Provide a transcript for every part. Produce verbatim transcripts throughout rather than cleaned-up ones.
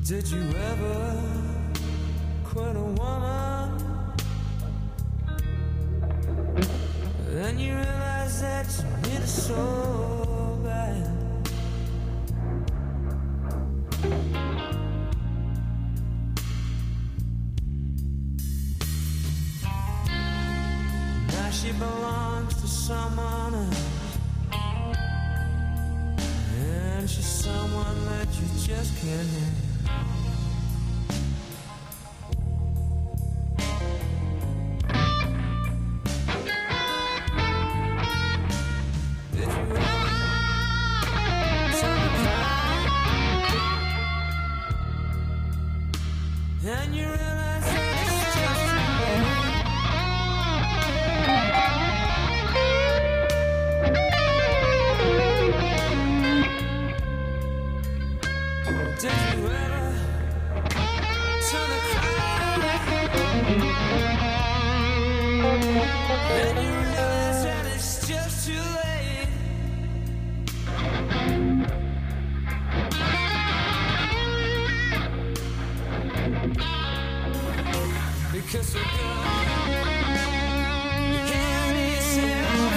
Did you ever quit a woman? Then you realize that you need her so bad. Now she belongs to someone else, and she's someone that you just can't have. And you realize that it's just too late. Did you ever turn a cry? And you realize that it's just too late. Because we're good, you can't easy.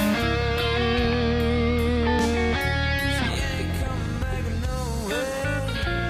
She ain't coming back no way.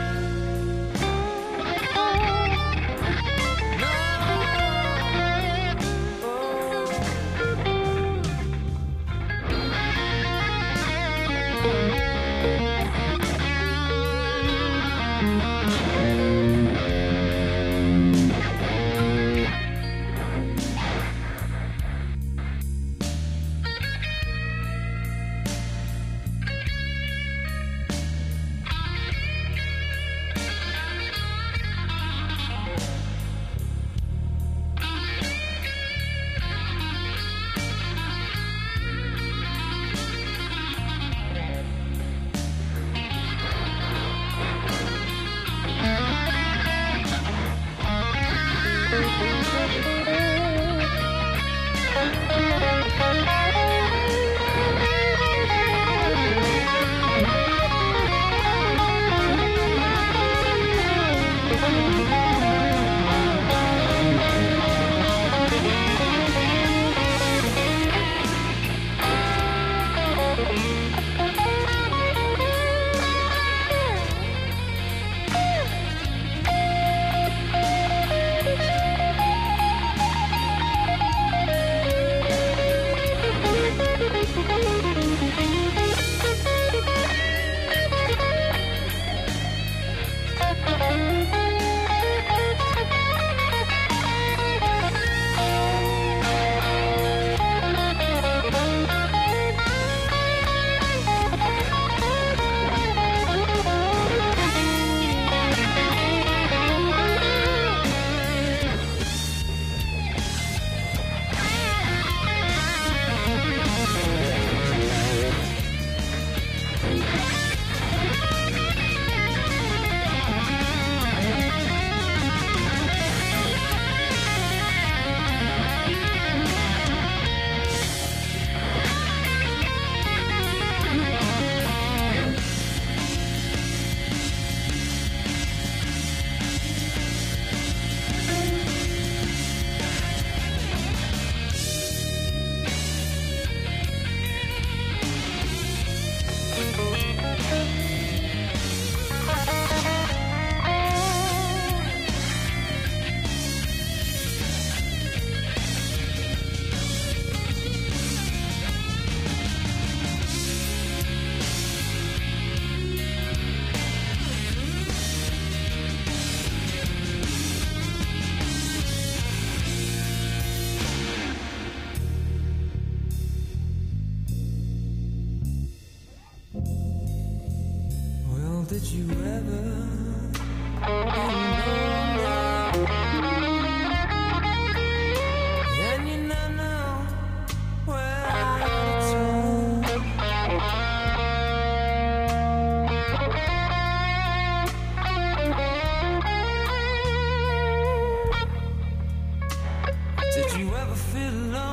Did you ever? And you now know where to turn. Did you ever feel alone?